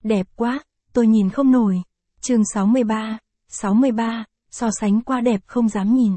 Đẹp quá, tôi nhìn không nổi. Chương 63, so sánh quá đẹp không dám nhìn.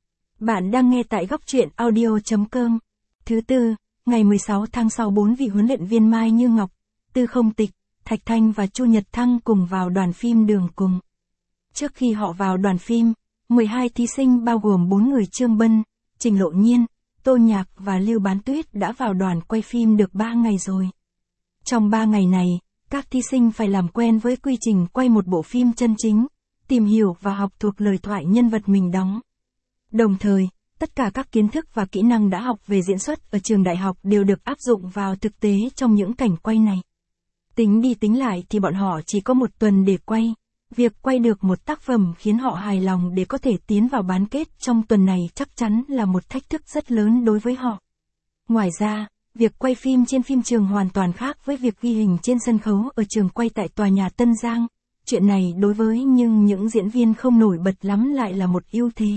Bạn đang nghe tại góc truyện audio.com. Thứ tư, ngày 16 tháng 6 4 vị huấn luyện viên Mai Như Ngọc, Tư Không Tịch, Thạch Thanh và Chu Nhật Thăng cùng vào đoàn phim Đường Cùng. Trước khi họ vào đoàn phim, 12 thí sinh bao gồm 4 người Trương Bân, Trình Lộ Nhiên, Tô Nhạc và Lưu Bán Tuyết đã vào đoàn quay phim được 3 ngày rồi. Trong 3 ngày này, các thí sinh phải làm quen với quy trình quay một bộ phim chân chính, tìm hiểu và học thuộc lời thoại nhân vật mình đóng. Đồng thời, tất cả các kiến thức và kỹ năng đã học về diễn xuất ở trường đại học đều được áp dụng vào thực tế trong những cảnh quay này. Tính đi tính lại thì bọn họ chỉ có 1 tuần để quay. Việc quay được một tác phẩm khiến họ hài lòng để có thể tiến vào bán kết trong tuần này chắc chắn là một thách thức rất lớn đối với họ. Ngoài ra, việc quay phim trên phim trường hoàn toàn khác với việc ghi hình trên sân khấu ở trường quay tại tòa nhà Tân Giang. Chuyện này đối với những diễn viên không nổi bật lắm lại là một ưu thế.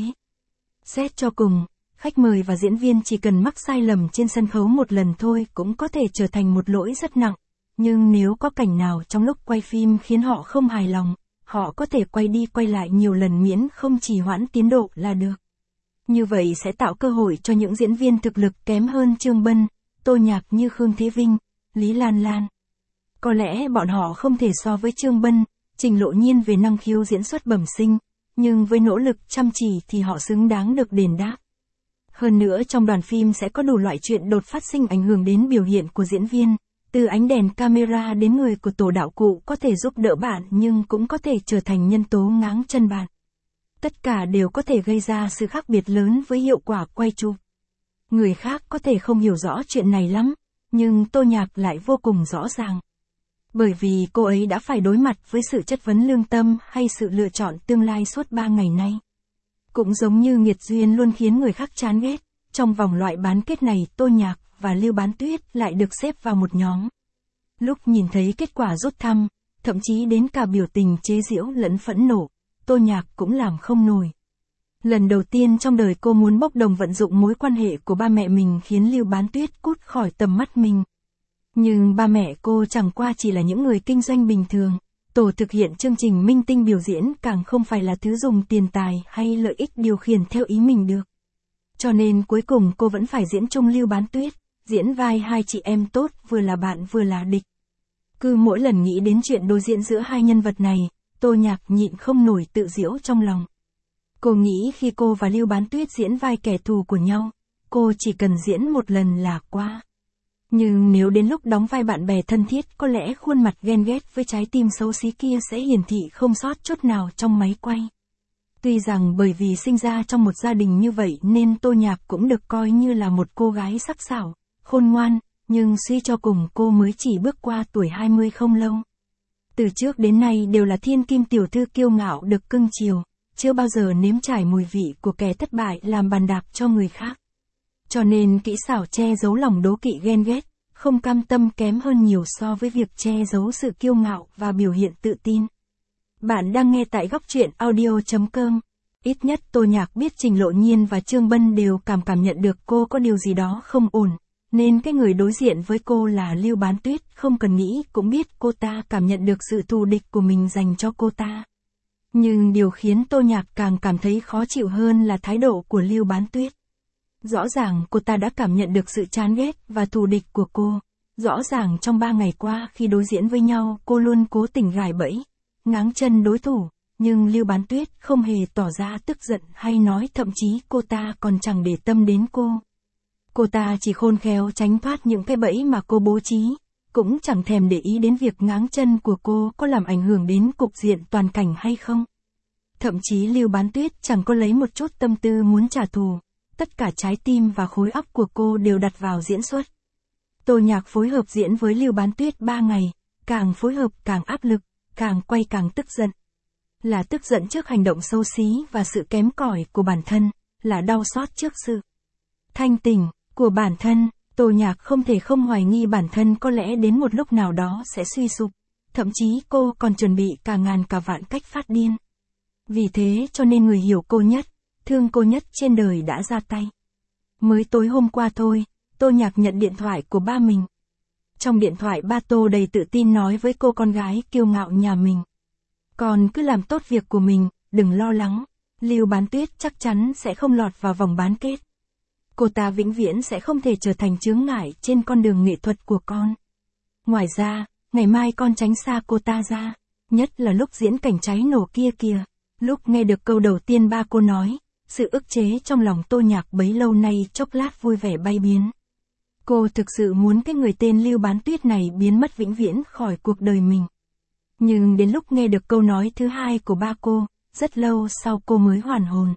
Xét cho cùng, khách mời và diễn viên chỉ cần mắc sai lầm trên sân khấu một lần thôi cũng có thể trở thành một lỗi rất nặng. Nhưng nếu có cảnh nào trong lúc quay phim khiến họ không hài lòng, họ có thể quay đi quay lại nhiều lần miễn không trì hoãn tiến độ là được. Như vậy sẽ tạo cơ hội cho những diễn viên thực lực kém hơn Trương Bân, Tô Nhạc như Khương Thế Vinh, Lý Lan Lan. Có lẽ bọn họ không thể so với Trương Bân, Trình Lộ Nhiên về năng khiếu diễn xuất bẩm sinh, nhưng với nỗ lực chăm chỉ thì họ xứng đáng được đền đáp. Hơn nữa trong đoàn phim sẽ có đủ loại chuyện đột phát sinh ảnh hưởng đến biểu hiện của diễn viên, từ ánh đèn camera đến người của tổ đạo cụ có thể giúp đỡ bạn nhưng cũng có thể trở thành nhân tố ngáng chân bạn. Tất cả đều có thể gây ra sự khác biệt lớn với hiệu quả quay chụp. Người khác có thể không hiểu rõ chuyện này lắm, nhưng Tô Nhạc lại vô cùng rõ ràng. Bởi vì cô ấy đã phải đối mặt với sự chất vấn lương tâm hay sự lựa chọn tương lai suốt 3 ngày nay. Cũng giống như nghiệt duyên luôn khiến người khác chán ghét, trong vòng loại bán kết này Tô Nhạc và Lưu Bán Tuyết lại được xếp vào một nhóm. Lúc nhìn thấy kết quả rút thăm, thậm chí đến cả biểu tình chế giễu lẫn phẫn nộ, Tô Nhạc cũng làm không nổi. Lần đầu tiên trong đời cô muốn bốc đồng vận dụng mối quan hệ của ba mẹ mình khiến Lưu Bán Tuyết cút khỏi tầm mắt mình. Nhưng ba mẹ cô chẳng qua chỉ là những người kinh doanh bình thường, tổ thực hiện chương trình minh tinh biểu diễn càng không phải là thứ dùng tiền tài hay lợi ích điều khiển theo ý mình được. Cho nên cuối cùng cô vẫn phải diễn chung Lưu Bán Tuyết, diễn vai hai chị em tốt vừa là bạn vừa là địch. Cứ mỗi lần nghĩ đến chuyện đối diễn giữa hai nhân vật này, Tô Nhạc nhịn không nổi tự giễu trong lòng. Cô nghĩ khi cô và Lưu Bán Tuyết diễn vai kẻ thù của nhau, cô chỉ cần diễn một lần là qua. Nhưng nếu đến lúc đóng vai bạn bè thân thiết có lẽ khuôn mặt ghen ghét với trái tim xấu xí kia sẽ hiển thị không sót chút nào trong máy quay. Tuy rằng bởi vì sinh ra trong một gia đình như vậy nên Tô Nhạc cũng được coi như là một cô gái sắc sảo, khôn ngoan, nhưng suy cho cùng cô mới chỉ bước qua tuổi 20 không lâu. Từ trước đến nay đều là thiên kim tiểu thư kiêu ngạo được cưng chiều, chưa bao giờ nếm trải mùi vị của kẻ thất bại làm bàn đạp cho người khác. Cho nên kỹ xảo che giấu lòng đố kỵ ghen ghét, không cam tâm kém hơn nhiều so với việc che giấu sự kiêu ngạo và biểu hiện tự tin. Bạn đang nghe tại góc truyện audio.com. Ít nhất Tô Nhạc biết Trình Lộ Nhiên và Trương Bân đều cảm nhận được cô có điều gì đó không ổn, nên cái người đối diện với cô là Lưu Bán Tuyết không cần nghĩ cũng biết cô ta cảm nhận được sự thù địch của mình dành cho cô ta. Nhưng điều khiến Tô Nhạc càng cảm thấy khó chịu hơn là thái độ của Lưu Bán Tuyết. Rõ ràng cô ta đã cảm nhận được sự chán ghét và thù địch của cô. Rõ ràng trong 3 ngày qua khi đối diễn với nhau cô luôn cố tình gài bẫy, ngáng chân đối thủ, nhưng Lưu Bán Tuyết không hề tỏ ra tức giận hay nói thậm chí cô ta còn chẳng để tâm đến cô. Cô ta chỉ khôn khéo tránh thoát những cái bẫy mà cô bố trí, cũng chẳng thèm để ý đến việc ngáng chân của cô có làm ảnh hưởng đến cục diện toàn cảnh hay không. Thậm chí Lưu Bán Tuyết chẳng có lấy một chút tâm tư muốn trả thù, tất cả trái tim và khối óc của cô đều đặt vào diễn xuất. Tô Nhạc phối hợp diễn với Lưu Bán Tuyết 3 ngày, càng phối hợp càng áp lực, càng quay càng tức giận. Là tức giận trước hành động xấu xí và sự kém cỏi của bản thân, là đau xót trước sự thanh tỉnh của bản thân. Tô Nhạc không thể không hoài nghi bản thân có lẽ đến một lúc nào đó sẽ suy sụp, thậm chí cô còn chuẩn bị cả ngàn cả vạn cách phát điên. Vì thế cho nên người hiểu cô nhất, thương cô nhất trên đời đã ra tay. Mới tối hôm qua thôi, Tô Nhạc nhận điện thoại của ba mình. Trong điện thoại ba Tô đầy tự tin nói với cô con gái kiêu ngạo nhà mình. Con cứ làm tốt việc của mình, đừng lo lắng. Lưu Bán Tuyết chắc chắn sẽ không lọt vào vòng bán kết. Cô ta vĩnh viễn sẽ không thể trở thành chướng ngại trên con đường nghệ thuật của con. Ngoài ra, ngày mai con tránh xa cô ta ra. Nhất là lúc diễn cảnh cháy nổ kia kìa. Lúc nghe được câu đầu tiên ba cô nói, sự ức chế trong lòng Tô Nhạc bấy lâu nay chốc lát vui vẻ bay biến. Cô thực sự muốn cái người tên Lưu Bán Tuyết này biến mất vĩnh viễn khỏi cuộc đời mình. Nhưng đến lúc nghe được câu nói thứ hai của ba cô, rất lâu sau cô mới hoàn hồn.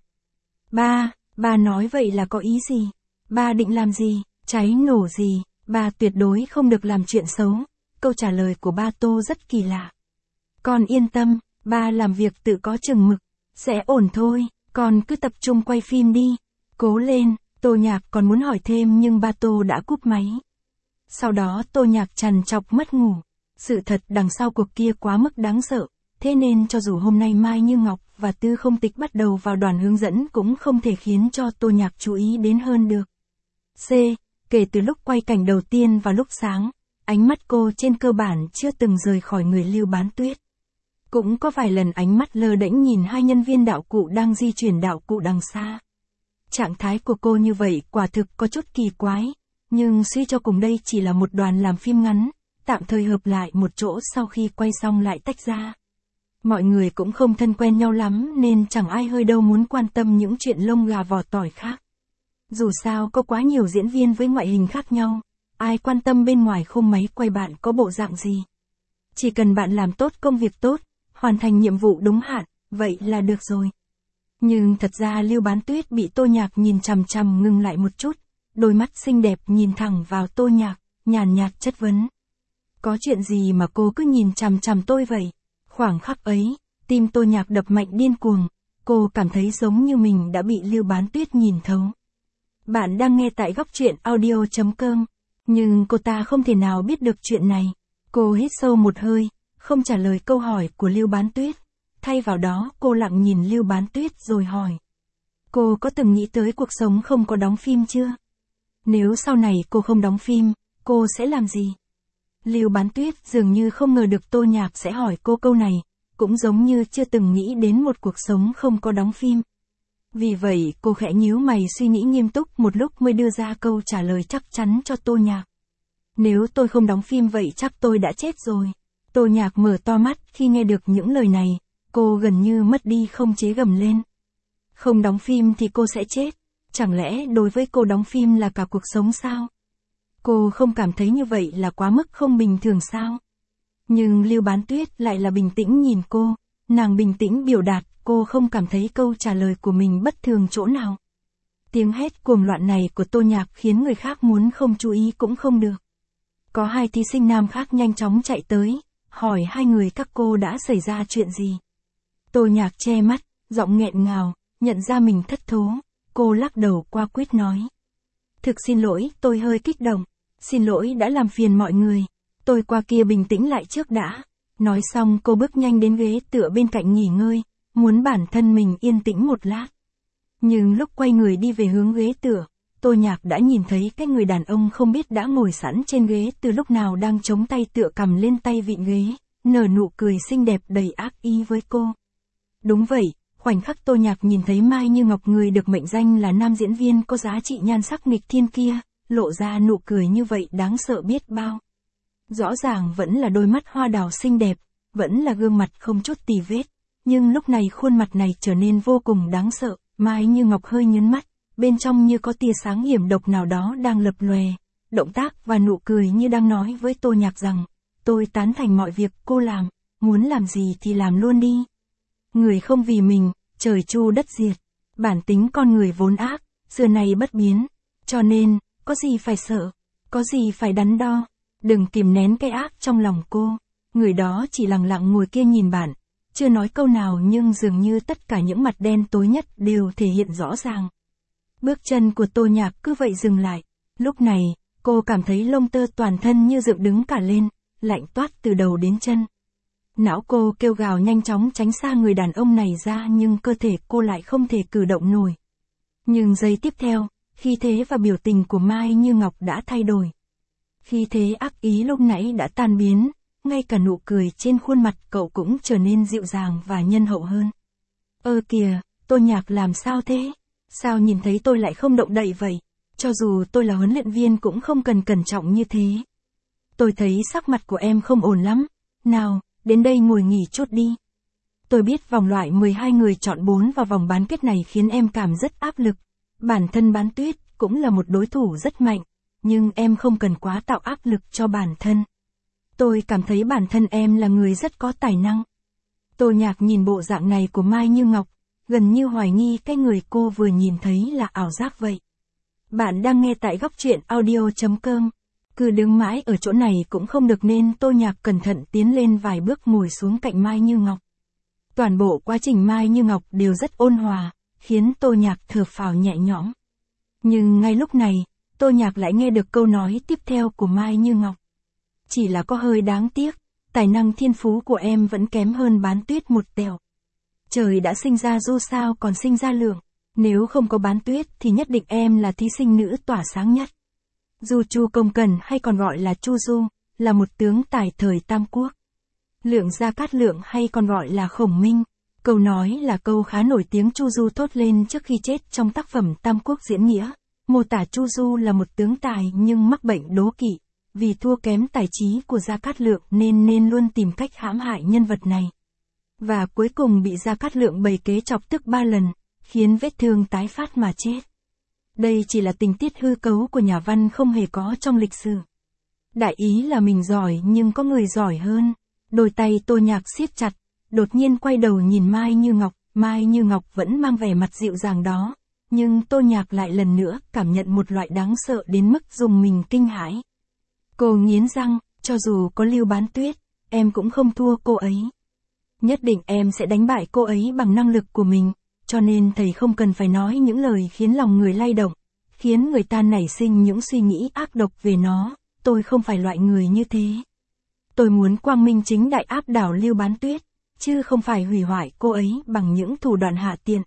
Ba nói vậy là có ý gì? Ba định làm gì? Cháy nổ gì? Ba tuyệt đối không được làm chuyện xấu. Câu trả lời của ba Tô rất kỳ lạ. Con yên tâm, ba làm việc tự có chừng mực. Sẽ ổn thôi, con cứ tập trung quay phim đi. Cố lên, Tô Nhạc còn muốn hỏi thêm nhưng ba Tô đã cúp máy. Sau đó Tô Nhạc trằn trọc mất ngủ. Sự thật đằng sau cuộc kia quá mức đáng sợ. Thế nên cho dù hôm nay Mai Như Ngọc và Tư Không Tịch bắt đầu vào đoàn hướng dẫn cũng không thể khiến cho Tô Nhạc chú ý đến hơn được. Kể từ lúc quay cảnh đầu tiên vào lúc sáng, ánh mắt cô trên cơ bản chưa từng rời khỏi người Lưu Bán Tuyết. Cũng có vài lần ánh mắt lơ đễnh nhìn hai nhân viên đạo cụ đang di chuyển đạo cụ đằng xa. Trạng thái của cô như vậy quả thực có chút kỳ quái, nhưng suy cho cùng đây chỉ là một đoàn làm phim ngắn, tạm thời hợp lại một chỗ sau khi quay xong lại tách ra. Mọi người cũng không thân quen nhau lắm nên chẳng ai hơi đâu muốn quan tâm những chuyện lông gà vỏ tỏi khác. Dù sao có quá nhiều diễn viên với ngoại hình khác nhau, ai quan tâm bên ngoài khung máy quay bạn có bộ dạng gì. Chỉ cần bạn làm tốt công việc tốt, hoàn thành nhiệm vụ đúng hạn, vậy là được rồi. Nhưng thật ra Lưu Bán Tuyết bị Tô Nhạc nhìn chằm chằm ngừng lại một chút, đôi mắt xinh đẹp nhìn thẳng vào Tô Nhạc, nhàn nhạt chất vấn. Có chuyện gì mà cô cứ nhìn chằm chằm tôi vậy? Khoảng khắc ấy, tim Tô Nhạc đập mạnh điên cuồng, cô cảm thấy giống như mình đã bị Lưu Bán Tuyết nhìn thấu. Bạn đang nghe tại góc truyện audio.com, nhưng cô ta không thể nào biết được chuyện này. Cô hít sâu một hơi, không trả lời câu hỏi của Lưu Bán Tuyết. Thay vào đó cô lặng nhìn Lưu Bán Tuyết rồi hỏi. Cô có từng nghĩ tới cuộc sống không có đóng phim chưa? Nếu sau này cô không đóng phim, cô sẽ làm gì? Lưu Bán Tuyết dường như không ngờ được Tô Nhạc sẽ hỏi cô câu này, cũng giống như chưa từng nghĩ đến một cuộc sống không có đóng phim. Vì vậy cô khẽ nhíu mày suy nghĩ nghiêm túc một lúc mới đưa ra câu trả lời chắc chắn cho Tô Nhạc. Nếu tôi không đóng phim vậy chắc tôi đã chết rồi. Tô Nhạc mở to mắt khi nghe được những lời này, cô gần như mất đi không chế gầm lên. Không đóng phim thì cô sẽ chết, chẳng lẽ đối với cô đóng phim là cả cuộc sống sao? Cô không cảm thấy như vậy là quá mức không bình thường sao? Nhưng Lưu Bán Tuyết lại là bình tĩnh nhìn cô, nàng bình tĩnh biểu đạt cô không cảm thấy câu trả lời của mình bất thường chỗ nào. Tiếng hét cuồng loạn này của Tô Nhạc khiến người khác muốn không chú ý cũng không được. Có hai thí sinh nam khác nhanh chóng chạy tới, hỏi hai người các cô đã xảy ra chuyện gì. Tô Nhạc che mắt, giọng nghẹn ngào, nhận ra mình thất thố, cô lắc đầu qua quyết nói. Thực xin lỗi, tôi hơi kích động, xin lỗi đã làm phiền mọi người, tôi qua kia bình tĩnh lại trước đã. Nói xong cô bước nhanh đến ghế tựa bên cạnh nghỉ ngơi, muốn bản thân mình yên tĩnh một lát. Nhưng lúc quay người đi về hướng ghế tựa, Tô Nhạc đã nhìn thấy cái người đàn ông không biết đã ngồi sẵn trên ghế từ lúc nào đang chống tay tựa cầm lên tay vịn ghế, nở nụ cười xinh đẹp đầy ác ý với cô. Đúng vậy, khoảnh khắc Tô Nhạc nhìn thấy Mai Như Ngọc người được mệnh danh là nam diễn viên có giá trị nhan sắc nghịch thiên kia, lộ ra nụ cười như vậy đáng sợ biết bao. Rõ ràng vẫn là đôi mắt hoa đào xinh đẹp, vẫn là gương mặt không chút tì vết, nhưng lúc này khuôn mặt này trở nên vô cùng đáng sợ. Mai Như Ngọc hơi nhướng mắt, bên trong như có tia sáng hiểm độc nào đó đang lập lòe, động tác và nụ cười như đang nói với Tô Nhạc rằng, tôi tán thành mọi việc cô làm, muốn làm gì thì làm luôn đi. Người không vì mình, trời chu đất diệt, bản tính con người vốn ác, xưa nay bất biến, cho nên, có gì phải sợ, có gì phải đắn đo, đừng kìm nén cái ác trong lòng cô. Người đó chỉ lặng lặng ngồi kia nhìn bạn, chưa nói câu nào nhưng dường như tất cả những mặt đen tối nhất đều thể hiện rõ ràng. Bước chân của Tô Nhạc cứ vậy dừng lại, lúc này, cô cảm thấy lông tơ toàn thân như dựng đứng cả lên, lạnh toát từ đầu đến chân. Não cô kêu gào nhanh chóng tránh xa người đàn ông này ra nhưng cơ thể cô lại không thể cử động nổi. Nhưng giây tiếp theo, khí thế và biểu tình của Mai Như Ngọc đã thay đổi. Khi thế ác ý lúc nãy đã tan biến, ngay cả nụ cười trên khuôn mặt cậu cũng trở nên dịu dàng và nhân hậu hơn. Kìa, Tô Nhạc làm sao thế? Sao nhìn thấy tôi lại không động đậy vậy? Cho dù tôi là huấn luyện viên cũng không cần cẩn trọng như thế. Tôi thấy sắc mặt của em không ổn lắm. Nào, đến đây ngồi nghỉ chút đi. Tôi biết vòng loại 12 người chọn 4 vào vòng bán kết này khiến em cảm rất áp lực. Bản thân Bán Tuyết cũng là một đối thủ rất mạnh, nhưng em không cần quá tạo áp lực cho bản thân. Tôi cảm thấy bản thân em là người rất có tài năng. Tô Nhạc nhìn bộ dạng này của Mai Như Ngọc, gần như hoài nghi cái người cô vừa nhìn thấy là ảo giác vậy. Bạn đang nghe tại góc truyện audio.com. Cứ đứng mãi ở chỗ này cũng không được nên Tô Nhạc cẩn thận tiến lên vài bước ngồi xuống cạnh Mai Như Ngọc. Toàn bộ quá trình Mai Như Ngọc đều rất ôn hòa, khiến Tô Nhạc thở phào nhẹ nhõm. Nhưng ngay lúc này, Tô Nhạc lại nghe được câu nói tiếp theo của Mai Như Ngọc. Chỉ là có hơi đáng tiếc, tài năng thiên phú của em vẫn kém hơn Bán Tuyết một tẹo. Trời đã sinh ra Du sao còn sinh ra Lượng, nếu không có Bán Tuyết thì nhất định em là thí sinh nữ tỏa sáng nhất. Du Chu Công Cần hay còn gọi là Chu Du, là một tướng tài thời Tam Quốc. Lượng Gia Cát Lượng hay còn gọi là Khổng Minh, câu nói là câu khá nổi tiếng Chu Du thốt lên trước khi chết trong tác phẩm Tam Quốc diễn nghĩa, mô tả Chu Du là một tướng tài nhưng mắc bệnh đố kỵ, vì thua kém tài trí của Gia Cát Lượng nên luôn tìm cách hãm hại nhân vật này. Và cuối cùng bị Gia Cát Lượng bày kế chọc tức 3 lần, khiến vết thương tái phát mà chết. Đây chỉ là tình tiết hư cấu của nhà văn không hề có trong lịch sử. Đại ý là mình giỏi nhưng có người giỏi hơn. Đôi tay Tô Nhạc siết chặt, đột nhiên quay đầu nhìn Mai Như Ngọc. Mai Như Ngọc vẫn mang vẻ mặt dịu dàng đó, nhưng Tô Nhạc lại lần nữa cảm nhận một loại đáng sợ đến mức dùng mình kinh hãi. Cô nghiến răng, cho dù có Lưu Bán Tuyết, em cũng không thua cô ấy. Nhất định em sẽ đánh bại cô ấy bằng năng lực của mình, cho nên thầy không cần phải nói những lời khiến lòng người lay động, khiến người ta nảy sinh những suy nghĩ ác độc về nó, tôi không phải loại người như thế. Tôi muốn quang minh chính đại áp đảo Lưu Bán Tuyết, chứ không phải hủy hoại cô ấy bằng những thủ đoạn hạ tiện.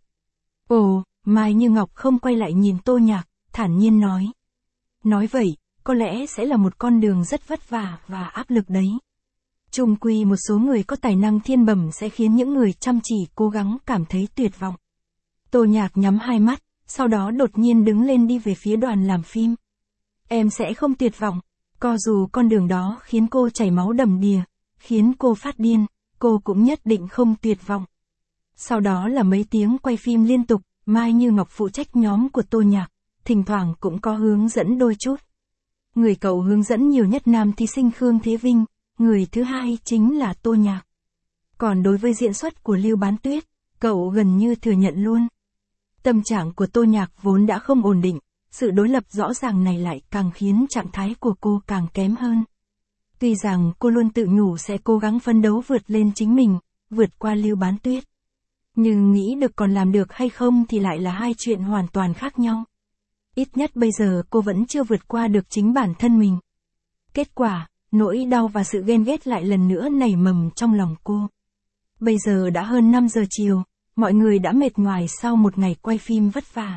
Ồ, Mai Như Ngọc không quay lại nhìn Tô Nhạc, thản nhiên nói. Nói vậy, có lẽ sẽ là một con đường rất vất vả và áp lực đấy. Chung quy một số người có tài năng thiên bẩm sẽ khiến những người chăm chỉ cố gắng cảm thấy tuyệt vọng. Tô Nhạc nhắm hai mắt, sau đó đột nhiên đứng lên đi về phía đoàn làm phim. Em sẽ không tuyệt vọng, cho dù con đường đó khiến cô chảy máu đầm đìa, khiến cô phát điên, cô cũng nhất định không tuyệt vọng. Sau đó là mấy tiếng quay phim liên tục, Mai Như Ngọc phụ trách nhóm của Tô Nhạc, thỉnh thoảng cũng có hướng dẫn đôi chút. Người cậu hướng dẫn nhiều nhất nam thí sinh Khương Thế Vinh, người thứ hai chính là Tô Nhạc. Còn đối với diễn xuất của Lưu Bán Tuyết, cậu gần như thừa nhận luôn. Tâm trạng của Tô Nhạc vốn đã không ổn định, sự đối lập rõ ràng này lại càng khiến trạng thái của cô càng kém hơn. Tuy rằng cô luôn tự nhủ sẽ cố gắng phấn đấu vượt lên chính mình, vượt qua Lưu Bán Tuyết. Nhưng nghĩ được còn làm được hay không thì lại là hai chuyện hoàn toàn khác nhau. Ít nhất bây giờ cô vẫn chưa vượt qua được chính bản thân mình. Kết quả, nỗi đau và sự ghen ghét lại lần nữa nảy mầm trong lòng cô. Bây giờ đã hơn 5 giờ chiều, mọi người đã mệt nhoài sau một ngày quay phim vất vả.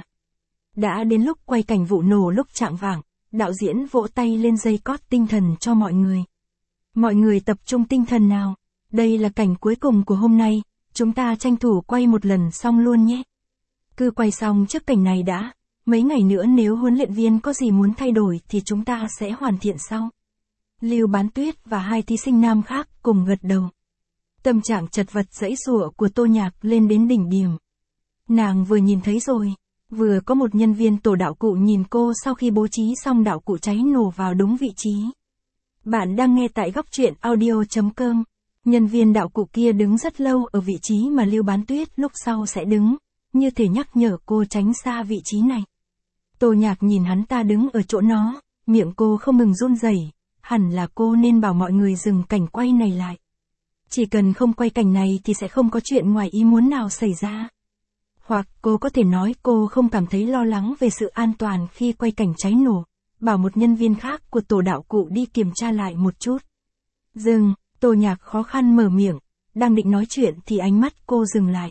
Đã đến lúc quay cảnh vụ nổ lúc chạng vạng, đạo diễn vỗ tay lên dây cót tinh thần cho mọi người. Mọi người tập trung tinh thần nào, đây là cảnh cuối cùng của hôm nay, chúng ta tranh thủ quay một lần xong luôn nhé. Cứ quay xong trước cảnh này đã, mấy ngày nữa nếu huấn luyện viên có gì muốn thay đổi thì chúng ta sẽ hoàn thiện sau. Lưu Bán Tuyết và hai thí sinh nam khác cùng gật đầu. Tâm trạng chật vật giãy giụa của Tô Nhạc lên đến đỉnh điểm. Nàng vừa nhìn thấy rồi, vừa có một nhân viên tổ đạo cụ nhìn cô sau khi bố trí xong đạo cụ cháy nổ vào đúng vị trí. Bạn đang nghe tại góc truyện audio.com. Nhân viên đạo cụ kia đứng rất lâu ở vị trí mà Lưu Bán Tuyết lúc sau sẽ đứng, như thể nhắc nhở cô tránh xa vị trí này. Tô Nhạc nhìn hắn ta đứng ở chỗ nó, miệng cô không ngừng run rẩy, hẳn là cô nên bảo mọi người dừng cảnh quay này lại. Chỉ cần không quay cảnh này thì sẽ không có chuyện ngoài ý muốn nào xảy ra. Hoặc cô có thể nói cô không cảm thấy lo lắng về sự an toàn khi quay cảnh cháy nổ, bảo một nhân viên khác của tổ đạo cụ đi kiểm tra lại một chút. Dừng, Tô Nhạc khó khăn mở miệng, đang định nói chuyện thì ánh mắt cô dừng lại.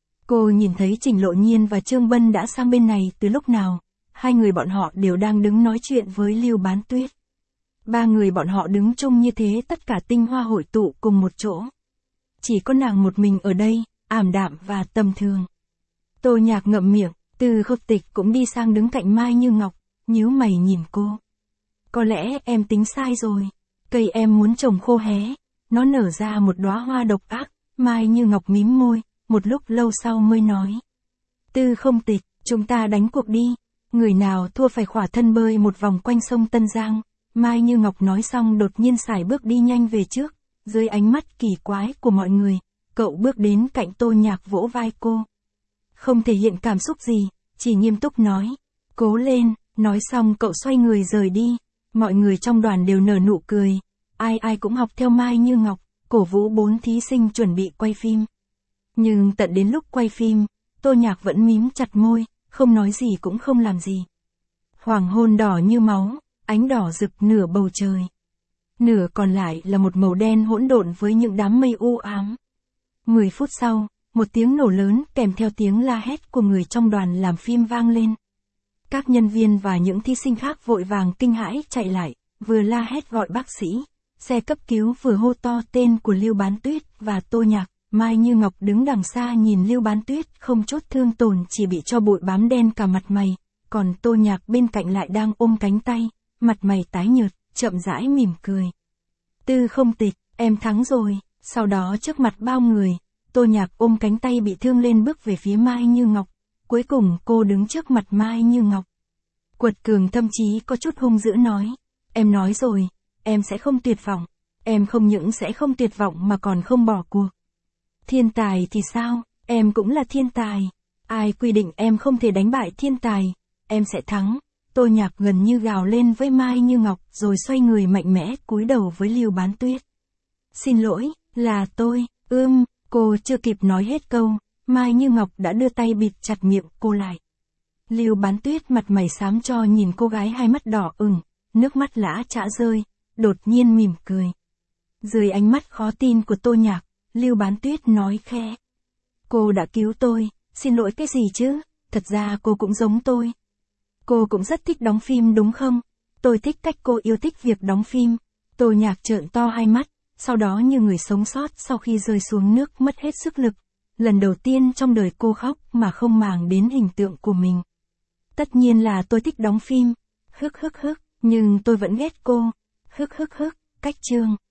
Cô nhìn thấy Trình Lộ Nhiên và Trương Bân đã sang bên này từ lúc nào, hai người bọn họ đều đang đứng nói chuyện với Lưu Bán Tuyết. Ba người bọn họ đứng chung như thế, tất cả tinh hoa hội tụ cùng một chỗ. Chỉ có nàng một mình ở đây, ảm đạm và tầm thường. Tô Nhạc ngậm miệng, Từ Khâu Tịch cũng đi sang đứng cạnh Mai Như Ngọc, nhíu mày nhìn cô. Có lẽ em tính sai rồi. Cây em muốn trồng khô hé, nó nở ra một đóa hoa độc ác. Mai Như Ngọc mím môi, một lúc lâu sau mới nói. Tư Không Tịch, chúng ta đánh cuộc đi. Người nào thua phải khỏa thân bơi một vòng quanh sông Tân Giang. Mai Như Ngọc nói xong đột nhiên sải bước đi nhanh về trước. Dưới ánh mắt kỳ quái của mọi người, cậu bước đến cạnh Tô Nhạc vỗ vai cô. Không thể hiện cảm xúc gì, chỉ nghiêm túc nói. Cố lên, nói xong cậu xoay người rời đi. Mọi người trong đoàn đều nở nụ cười. Ai ai cũng học theo Mai Như Ngọc, cổ vũ 4 thí sinh chuẩn bị quay phim. Nhưng tận đến lúc quay phim, Tô Nhạc vẫn mím chặt môi, không nói gì cũng không làm gì. Hoàng hôn đỏ như máu, ánh đỏ rực nửa bầu trời. Nửa còn lại là một màu đen hỗn độn với những đám mây u ám. 10 phút sau, một tiếng nổ lớn kèm theo tiếng la hét của người trong đoàn làm phim vang lên. Các nhân viên và những thí sinh khác vội vàng kinh hãi chạy lại, vừa la hét gọi bác sĩ, xe cấp cứu vừa hô to tên của Lưu Bán Tuyết và Tô Nhạc. Mai Như Ngọc đứng đằng xa nhìn Lưu Bán Tuyết không chút thương tổn, chỉ bị cho bụi bám đen cả mặt mày, còn Tô Nhạc bên cạnh lại đang ôm cánh tay, mặt mày tái nhợt, chậm rãi mỉm cười. Tư Không Tịch, em thắng rồi. Sau đó trước mặt bao người, Tô Nhạc ôm cánh tay bị thương lên bước về phía Mai Như Ngọc. Cuối cùng cô đứng trước mặt Mai Như Ngọc. Quật cường thậm chí có chút hung dữ nói. Em nói rồi, em sẽ không tuyệt vọng. Em không những sẽ không tuyệt vọng mà còn không bỏ cuộc. Thiên tài thì sao, em cũng là thiên tài. Ai quy định em không thể đánh bại thiên tài, em sẽ thắng. Tô Nhạc gần như gào lên với Mai Như Ngọc rồi xoay người mạnh mẽ cúi đầu với Lưu Bán Tuyết. Xin lỗi, là tôi, cô chưa kịp nói hết câu, Mai Như Ngọc đã đưa tay bịt chặt miệng cô lại. Lưu Bán Tuyết mặt mày xám cho nhìn cô gái hai mắt đỏ ửng, nước mắt lã chã rơi, đột nhiên mỉm cười. Dưới ánh mắt khó tin của Tô Nhạc, Lưu Bán Tuyết nói khẽ. Cô đã cứu tôi, xin lỗi cái gì chứ, thật ra cô cũng giống tôi. Cô cũng rất thích đóng phim đúng không? Tôi thích cách cô yêu thích việc đóng phim. Tô Nhạc trợn to hai mắt, sau đó như người sống sót sau khi rơi xuống nước mất hết sức lực. Lần đầu tiên trong đời cô khóc mà không màng đến hình tượng của mình. Tất nhiên là tôi thích đóng phim. Nhưng tôi vẫn ghét cô. Cách chương.